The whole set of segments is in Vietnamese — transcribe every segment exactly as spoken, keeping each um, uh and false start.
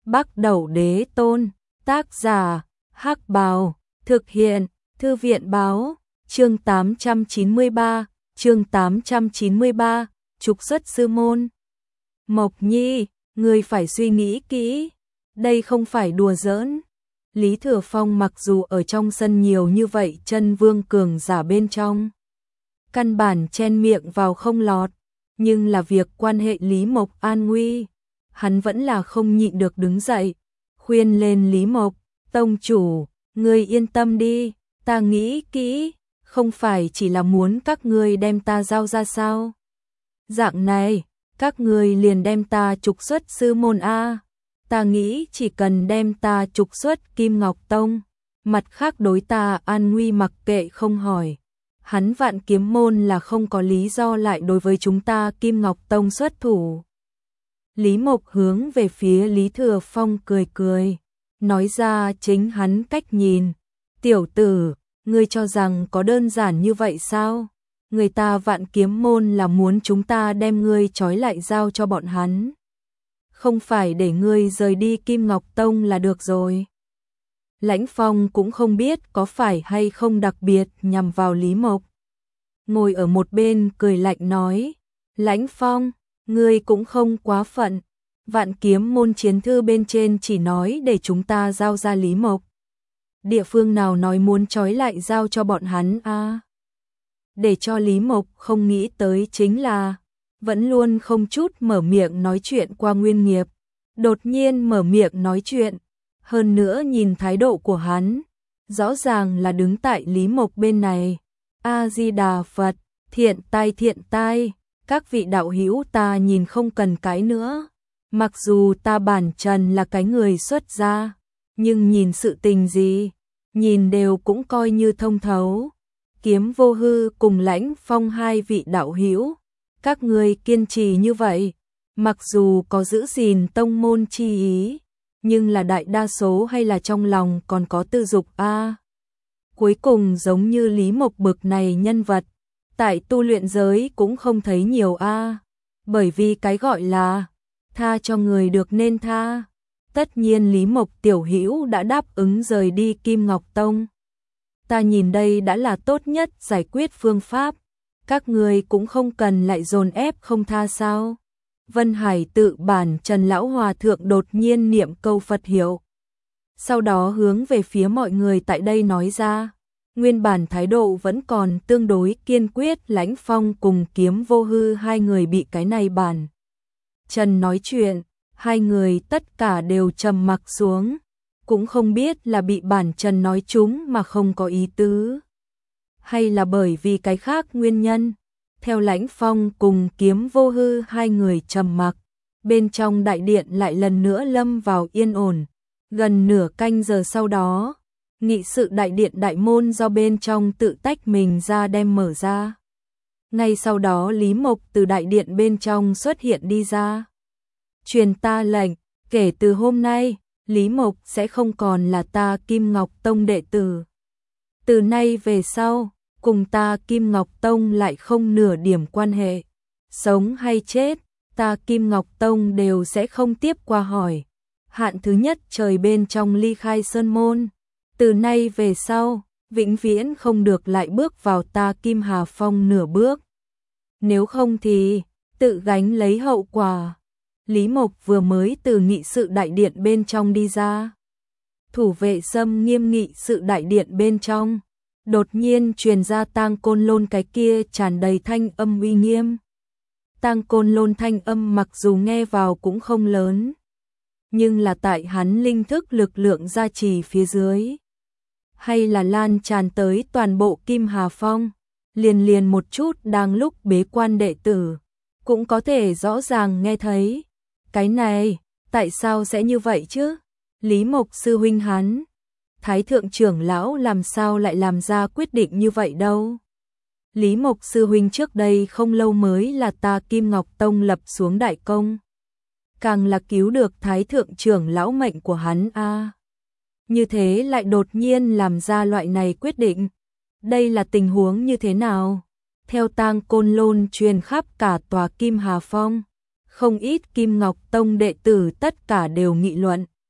Bắc Đẩu Đế Tôn, tác giả, Hắc Bào, thực hiện, Thư viện báo, chương tám trăm chín mươi ba, chương tám trăm chín mươi ba, trục xuất sư môn. Mộc Nhi, ngươi phải suy nghĩ kỹ, đây không phải đùa giỡn. Lý Thừa Phong mặc dù ở trong sân nhiều như vậy chân vương cường giả bên trong, căn bản chen miệng vào không lọt, nhưng là việc quan hệ Lý Mộc an nguy, hắn vẫn là không nhịn được đứng dậy, khuyên lên Lý Mộc, tông chủ, ngươi yên tâm đi, ta nghĩ kỹ, không phải chỉ là muốn các ngươi đem ta giao ra sao? Dạng này, các ngươi liền đem ta trục xuất sư môn a. Ta nghĩ chỉ cần đem ta trục xuất Kim Ngọc Tông, mặt khác đối ta an nguy mặc kệ không hỏi. Hắn Vạn Kiếm môn là không có lý do lại đối với chúng ta Kim Ngọc Tông xuất thủ. Lý Mộc hướng về phía Lý Thừa Phong cười cười, nói ra chính hắn cách nhìn. Tiểu tử, ngươi cho rằng có đơn giản như vậy sao? Người ta Vạn Kiếm môn là muốn chúng ta đem ngươi trói lại giao cho bọn hắn, không phải để ngươi rời đi Kim Ngọc Tông là được rồi. Lãnh Phong cũng không biết có phải hay không đặc biệt nhằm vào Lý Mộc. Ngồi ở một bên cười lạnh nói, Lãnh Phong, ngươi cũng không quá phận. Vạn Kiếm môn chiến thư bên trên chỉ nói để chúng ta giao ra Lý Mộc. Địa phương nào nói muốn trói lại giao cho bọn hắn a? À? Để cho Lý Mộc không nghĩ tới chính là vẫn luôn không chút mở miệng nói chuyện qua Nguyên Nghiệp, đột nhiên mở miệng nói chuyện, hơn nữa nhìn thái độ của hắn, rõ ràng là đứng tại Lý Mộc bên này. A Di Đà Phật, thiện tai thiện tai, các vị đạo hữu ta nhìn không cần cái nữa. Mặc dù ta bản trần là cái người xuất gia, nhưng nhìn sự tình gì, nhìn đều cũng coi như thông thấu. Kiếm Vô Hư cùng Lãnh Phong hai vị đạo hữu, các ngươi kiên trì như vậy, mặc dù có giữ gìn tông môn chi ý, nhưng là đại đa số hay là trong lòng còn có tư dục a. À, cuối cùng giống như Lý Mộc bực này nhân vật, tại tu luyện giới cũng không thấy nhiều a, à, bởi vì cái gọi là tha cho người được nên tha. Tất nhiên Lý Mộc tiểu hữu đã đáp ứng rời đi Kim Ngọc Tông. Ta nhìn đây đã là tốt nhất giải quyết phương pháp, các người cũng không cần lại dồn ép không tha sao. Vân Hải tự bản Trần Lão Hòa Thượng đột nhiên niệm câu Phật hiệu, sau đó hướng về phía mọi người tại đây nói ra, nguyên bản thái độ vẫn còn tương đối kiên quyết. Lãnh Phong cùng Kiếm Vô Hư hai người bị cái này bản Trần nói chuyện, hai người tất cả đều trầm mặc xuống, cũng không biết là bị bản Trần nói chúng mà không có ý tứ, hay là bởi vì cái khác nguyên nhân. Theo Lãnh Phong cùng Kiếm Vô Hư hai người trầm mặc, bên trong đại điện lại lần nữa lâm vào yên ổn. Gần nửa canh giờ sau đó, nghị sự đại điện đại môn do bên trong tự tách mình ra đem mở ra. Ngay sau đó Lý Mộc từ đại điện bên trong xuất hiện đi ra. Truyền ta lệnh, kể từ hôm nay, Lý Mộc sẽ không còn là ta Kim Ngọc Tông đệ tử. Từ nay về sau, cùng ta Kim Ngọc Tông lại không nửa điểm quan hệ. Sống hay chết, ta Kim Ngọc Tông đều sẽ không tiếp qua hỏi. Hạn thứ nhất trời bên trong ly khai sơn môn. Từ nay về sau, vĩnh viễn không được lại bước vào ta Kim Hà Phong nửa bước. Nếu không thì, tự gánh lấy hậu quả. Lý Mộc vừa mới từ nghị sự đại điện bên trong đi ra. Thủ vệ xâm nghiêm nghị sự đại điện bên trong, đột nhiên truyền ra Tang Côn Lôn cái kia tràn đầy thanh âm uy nghiêm. Tang Côn Lôn thanh âm mặc dù nghe vào cũng không lớn, nhưng là tại hắn linh thức lực lượng gia trì phía dưới, hay là lan tràn tới toàn bộ Kim Hà Phong, liền liền một chút đang lúc bế quan đệ tử, cũng có thể rõ ràng nghe thấy. Cái này, tại sao sẽ như vậy chứ? Lý Mộc sư huynh hắn, Thái thượng trưởng lão làm sao lại làm ra quyết định như vậy đâu? Lý Mộc sư huynh trước đây không lâu mới là ta Kim Ngọc Tông lập xuống đại công, càng là cứu được Thái thượng trưởng lão mệnh của hắn a. À, như thế lại đột nhiên làm ra loại này quyết định, đây là tình huống như thế nào? Theo Tang Côn Lôn truyền khắp cả tòa Kim Hà Phong, không ít Kim Ngọc Tông đệ tử tất cả đều nghị luận,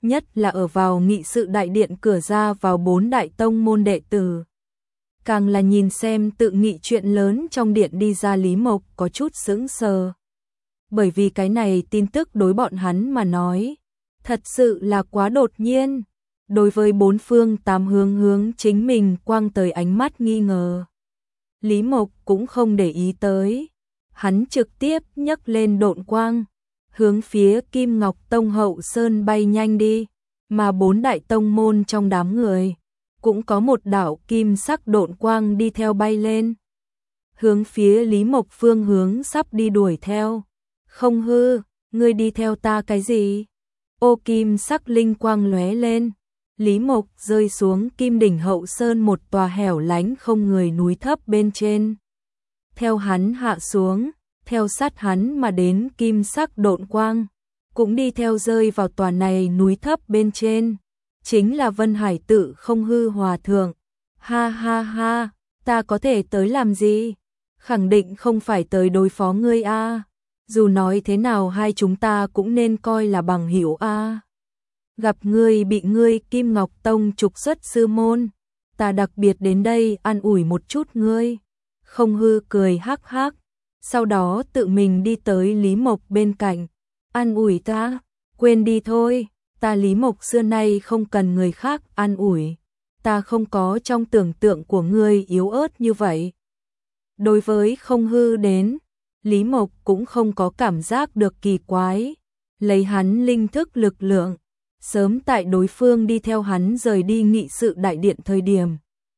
nhất là ở vào nghị sự đại điện cửa ra vào bốn đại tông môn đệ tử. Càng là nhìn xem tự nghị chuyện lớn trong điện đi ra, Lý Mộc có chút sững sờ. Bởi vì cái này tin tức đối bọn hắn mà nói, thật sự là quá đột nhiên. Đối với bốn phương tám hướng hướng chính mình quang tới ánh mắt nghi ngờ, Lý Mộc cũng không để ý tới. Hắn trực tiếp nhấc lên độn quang, hướng phía Kim Ngọc Tông hậu sơn bay nhanh đi, mà bốn đại tông môn trong đám người cũng có một đạo kim sắc độn quang đi theo bay lên, hướng phía Lý Mộc phương hướng sắp đi đuổi theo. Không hư, ngươi đi theo ta cái gì? Ô kim sắc linh quang lóe lên, Lý Mộc rơi xuống Kim đỉnh hậu sơn một tòa hẻo lánh không người núi thấp bên trên. Theo hắn hạ xuống, theo sát hắn mà đến kim sắc độn quang, cũng đi theo rơi vào tòa này núi thấp bên trên. Chính là Vân Hải Tự Không Hư Hòa Thượng. Ha ha ha, ta có thể tới làm gì? Khẳng định không phải tới đối phó ngươi a. Dù nói thế nào hai chúng ta cũng nên coi là bằng hữu a. Gặp ngươi bị ngươi Kim Ngọc Tông trục xuất sư môn, ta đặc biệt đến đây an ủi một chút ngươi. Không hư cười hắc hắc, sau đó tự mình đi tới Lý Mộc bên cạnh, an ủi ta, quên đi thôi, ta Lý Mộc xưa nay không cần người khác an ủi, ta không có trong tưởng tượng của ngươi yếu ớt như vậy. Đối với không hư đến, Lý Mộc cũng không có cảm giác được kỳ quái, lấy hắn linh thức lực lượng, sớm tại đối phương đi theo hắn rời đi nghị sự đại điện thời điểm,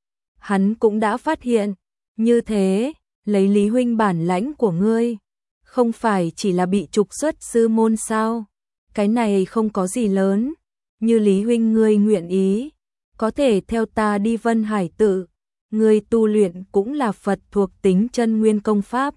hắn cũng đã phát hiện, như thế, lấy Lý huynh bản lãnh của ngươi, không phải chỉ là bị trục xuất sư môn sao? Cái này không có gì lớn, như Lý huynh ngươi nguyện ý, có thể theo ta đi Vân Hải Tự, ngươi tu luyện cũng là Phật thuộc tính chân nguyên công pháp.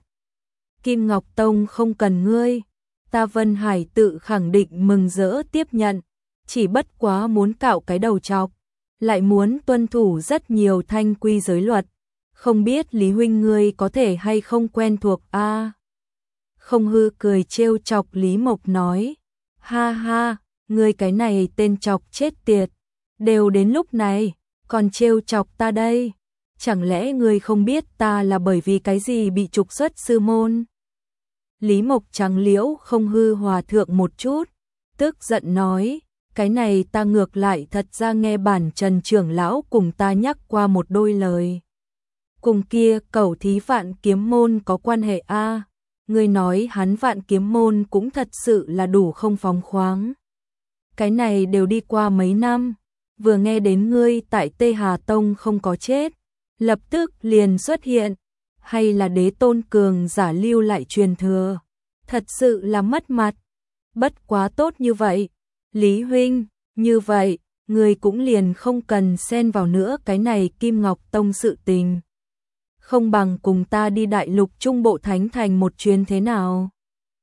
Kim Ngọc Tông không cần ngươi, ta Vân Hải Tự khẳng định mừng rỡ tiếp nhận, chỉ bất quá muốn cạo cái đầu chọc, lại muốn tuân thủ rất nhiều thanh quy giới luật, không biết Lý huynh ngươi có thể hay không quen thuộc a? À, không hư cười trêu chọc Lý Mộc nói, ha ha, ngươi cái này tên chọc chết tiệt, đều đến lúc này, còn trêu chọc ta đây, chẳng lẽ ngươi không biết ta là bởi vì cái gì bị trục xuất sư môn? Lý Mộc trắng liễu không hư hòa thượng một chút, tức giận nói, cái này ta ngược lại thật ra nghe bản Trần trưởng lão cùng ta nhắc qua một đôi lời. Cùng kia cẩu thí Vạn Kiếm môn có quan hệ a? À, ngươi nói hắn Vạn Kiếm môn cũng thật sự là đủ không phóng khoáng. Cái này đều đi qua mấy năm, vừa nghe đến ngươi tại Tê Hà Tông không có chết, lập tức liền xuất hiện, hay là đế tôn cường giả lưu lại truyền thừa, thật sự là mất mặt. Bất quá tốt như vậy, Lý huynh, như vậy, ngươi cũng liền không cần xen vào nữa cái này Kim Ngọc Tông sự tình. Không bằng cùng ta đi đại lục trung bộ thánh thành một chuyến thế nào?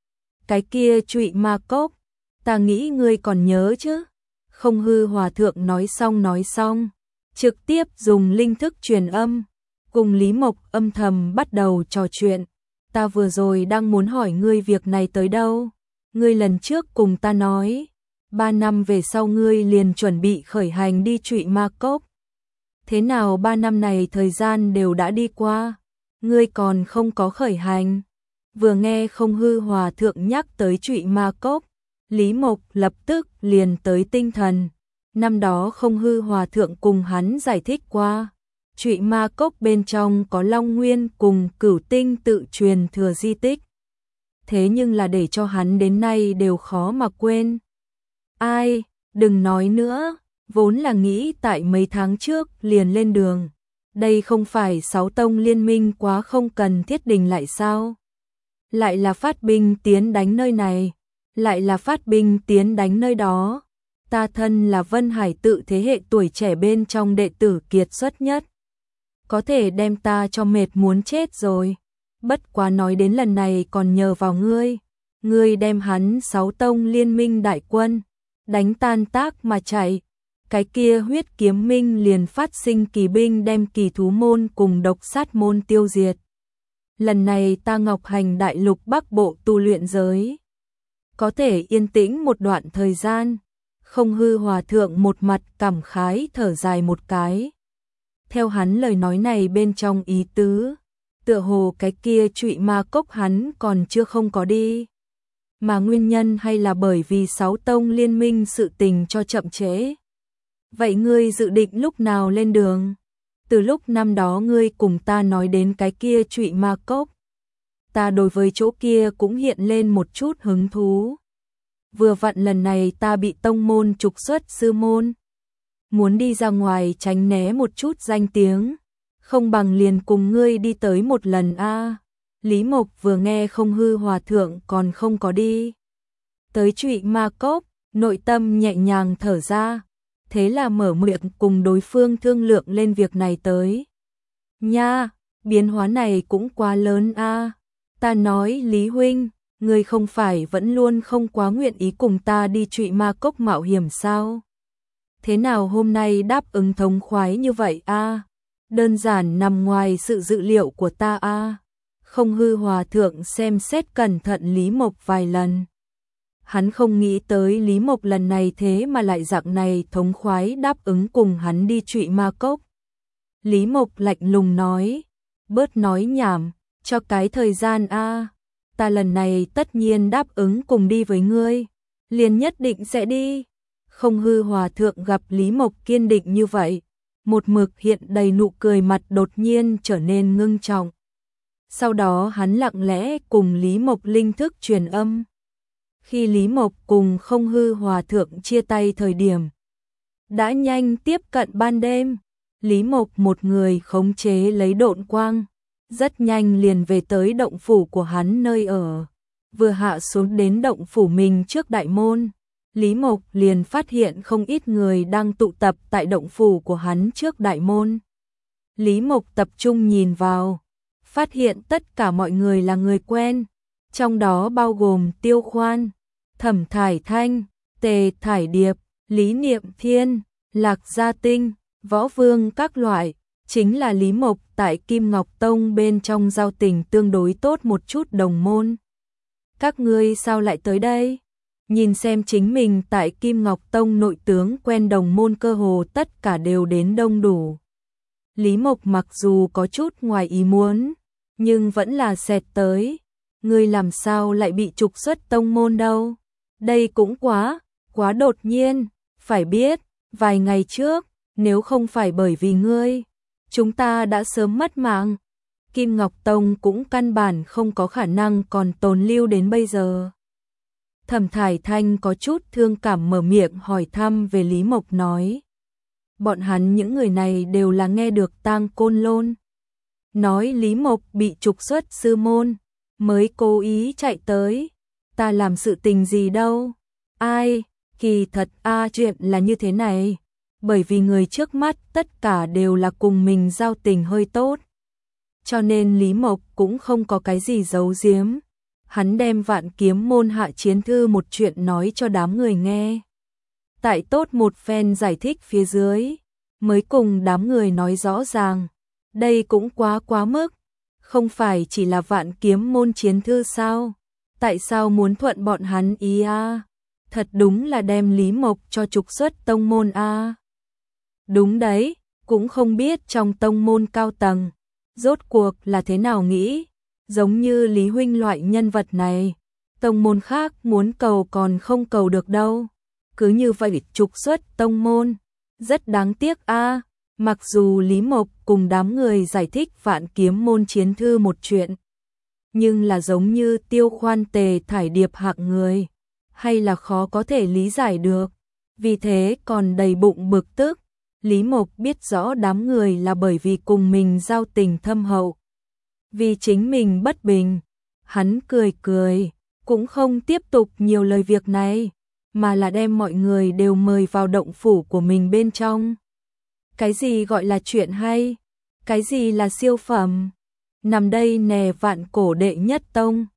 Cái kia Trụy Ma Cốc, ta nghĩ ngươi còn nhớ chứ? Không hư hòa thượng nói xong nói xong, trực tiếp dùng linh thức truyền âm, cùng Lý Mộc âm thầm bắt đầu trò chuyện. Ta vừa rồi đang muốn hỏi ngươi việc này tới đâu? Ngươi lần trước cùng ta nói, ba năm về sau ngươi liền chuẩn bị khởi hành đi Trụy Ma Cốc. Thế nào ba năm này thời gian đều đã đi qua, ngươi còn không có khởi hành? Vừa nghe không hư hòa thượng nhắc tới Trụy Ma Cốc, Lý Mộc lập tức liền tới tinh thần. Năm đó không hư hòa thượng cùng hắn giải thích qua, Trụy Ma Cốc bên trong có Long Nguyên cùng Cửu Tinh tự truyền thừa di tích. Thế nhưng là để cho hắn đến nay đều khó mà quên. Ai, đừng nói nữa, vốn là nghĩ tại mấy tháng trước liền lên đường. Đây không phải sáu tông liên minh quá không cần thiết đình lại sao? Lại là phát binh tiến đánh nơi này, lại là phát binh tiến đánh nơi đó. Ta thân là Vân Hải Tự thế hệ tuổi trẻ bên trong đệ tử kiệt xuất nhất, có thể đem ta cho mệt muốn chết rồi. Bất quá nói đến lần này còn nhờ vào ngươi, ngươi đem hắn sáu tông liên minh đại quân đánh tan tác mà chạy, cái kia Huyết Kiếm Minh liền phát sinh kỳ binh đem Kỳ Thú môn cùng Độc Sát môn tiêu diệt. Lần này ta Ngọc Hành đại lục Bắc bộ tu luyện giới có thể yên tĩnh một đoạn thời gian, Không Hư Hòa thượng một mặt cảm khái thở dài một cái. Theo hắn lời nói này bên trong ý tứ, tựa hồ cái kia Trụy Ma Cốc hắn còn chưa không có đi. Mà nguyên nhân hay là bởi vì sáu tông liên minh sự tình cho chậm trễ. Vậy ngươi dự định lúc nào lên đường? Từ lúc năm đó ngươi cùng ta nói đến cái kia Trụy Ma Cốc, ta đối với chỗ kia cũng hiện lên một chút hứng thú. Vừa vặn lần này ta bị tông môn trục xuất sư môn, muốn đi ra ngoài tránh né một chút danh tiếng, không bằng liền cùng ngươi đi tới một lần a. Lý Mộc vừa nghe Không Hư Hòa thượng còn không có đi tới Trụy Ma Cốc, nội tâm nhẹ nhàng thở ra, thế là mở miệng cùng đối phương thương lượng lên việc này tới. Nha, biến hóa này cũng quá lớn a. Ta nói Lý huynh, ngươi không phải vẫn luôn không quá nguyện ý cùng ta đi Trụy Ma Cốc mạo hiểm sao? Thế nào hôm nay đáp ứng thống khoái như vậy a? Đơn giản nằm ngoài sự dự liệu của ta a. Không Hư Hòa thượng xem xét cẩn thận Lý Mộc vài lần. Hắn không nghĩ tới Lý Mộc lần này thế mà lại dạng này thống khoái đáp ứng cùng hắn đi Trụy Ma Cốc. Lý Mộc lạnh lùng nói, bớt nói nhảm, cho cái thời gian a. Ta lần này tất nhiên đáp ứng cùng đi với ngươi, liền nhất định sẽ đi. Không Hư Hòa thượng gặp Lý Mộc kiên định như vậy, một mực hiện đầy nụ cười mặt đột nhiên trở nên ngưng trọng. Sau đó hắn lặng lẽ cùng Lý Mộc linh thức truyền âm. Khi Lý Mộc cùng Không Hư Hòa thượng chia tay thời điểm, đã nhanh tiếp cận ban đêm. Lý Mộc một người khống chế lấy độn quang, rất nhanh liền về tới động phủ của hắn nơi ở. Vừa hạ xuống đến động phủ mình trước đại môn, Lý Mộc liền phát hiện không ít người đang tụ tập tại động phủ của hắn trước đại môn. Lý Mộc tập trung nhìn vào, phát hiện tất cả mọi người là người quen, trong đó bao gồm Tiêu Khoan, Thẩm Thải Thanh, Tề Thải Điệp, Lý Niệm Thiên, Lạc Gia Tinh, Võ Vương các loại. Chính là Lý Mộc tại Kim Ngọc Tông bên trong giao tình tương đối tốt một chút đồng môn. Các ngươi sao lại tới đây? Nhìn xem chính mình tại Kim Ngọc Tông nội tướng quen đồng môn cơ hồ tất cả đều đến đông đủ. Lý Mộc mặc dù có chút ngoài ý muốn, nhưng vẫn là xẹt tới. Ngươi làm sao lại bị trục xuất tông môn đâu? Đây cũng quá, quá đột nhiên. Phải biết, vài ngày trước, nếu không phải bởi vì ngươi, chúng ta đã sớm mất mạng. Kim Ngọc Tông cũng căn bản không có khả năng còn tồn lưu đến bây giờ. Thẩm Thải Thanh có chút thương cảm mở miệng hỏi thăm về Lý Mộc nói. Bọn hắn những người này đều là nghe được Tang Côn Lôn nói Lý Mộc bị trục xuất sư môn, mới cố ý chạy tới. Ta làm sự tình gì đâu. Ai, kỳ thật a chuyện là như thế này. Bởi vì người trước mắt tất cả đều là cùng mình giao tình hơi tốt, cho nên Lý Mộc cũng không có cái gì giấu giếm. Hắn đem Vạn Kiếm môn hạ chiến thư một chuyện nói cho đám người nghe. Tại tốt một phen giải thích phía dưới, mới cùng đám người nói rõ ràng. Đây cũng quá quá mức. Không phải chỉ là Vạn Kiếm môn chiến thư sao? Tại sao muốn thuận bọn hắn ý a? Thật đúng là đem Lý Mộc cho trục xuất tông môn a. Đúng đấy, cũng không biết trong tông môn cao tầng, rốt cuộc là thế nào nghĩ. Giống như Lý huynh loại nhân vật này, tông môn khác muốn cầu còn không cầu được đâu. Cứ như vậy trục xuất tông môn, rất đáng tiếc a. Mặc dù Lý Mộc cùng đám người giải thích Vạn Kiếm môn chiến thư một chuyện, nhưng là giống như Tiêu Khoan Tề Thải Điệp hạng người, hay là khó có thể lý giải được. Vì thế còn đầy bụng bực tức. Lý Mộc biết rõ đám người là bởi vì cùng mình giao tình thâm hậu, vì chính mình bất bình. Hắn cười cười, cũng không tiếp tục nhiều lời việc này, mà là đem mọi người đều mời vào động phủ của mình bên trong. Cái gì gọi là chuyện hay? Cái gì là siêu phẩm? Nằm đây nè Vạn Cổ đệ nhất tông,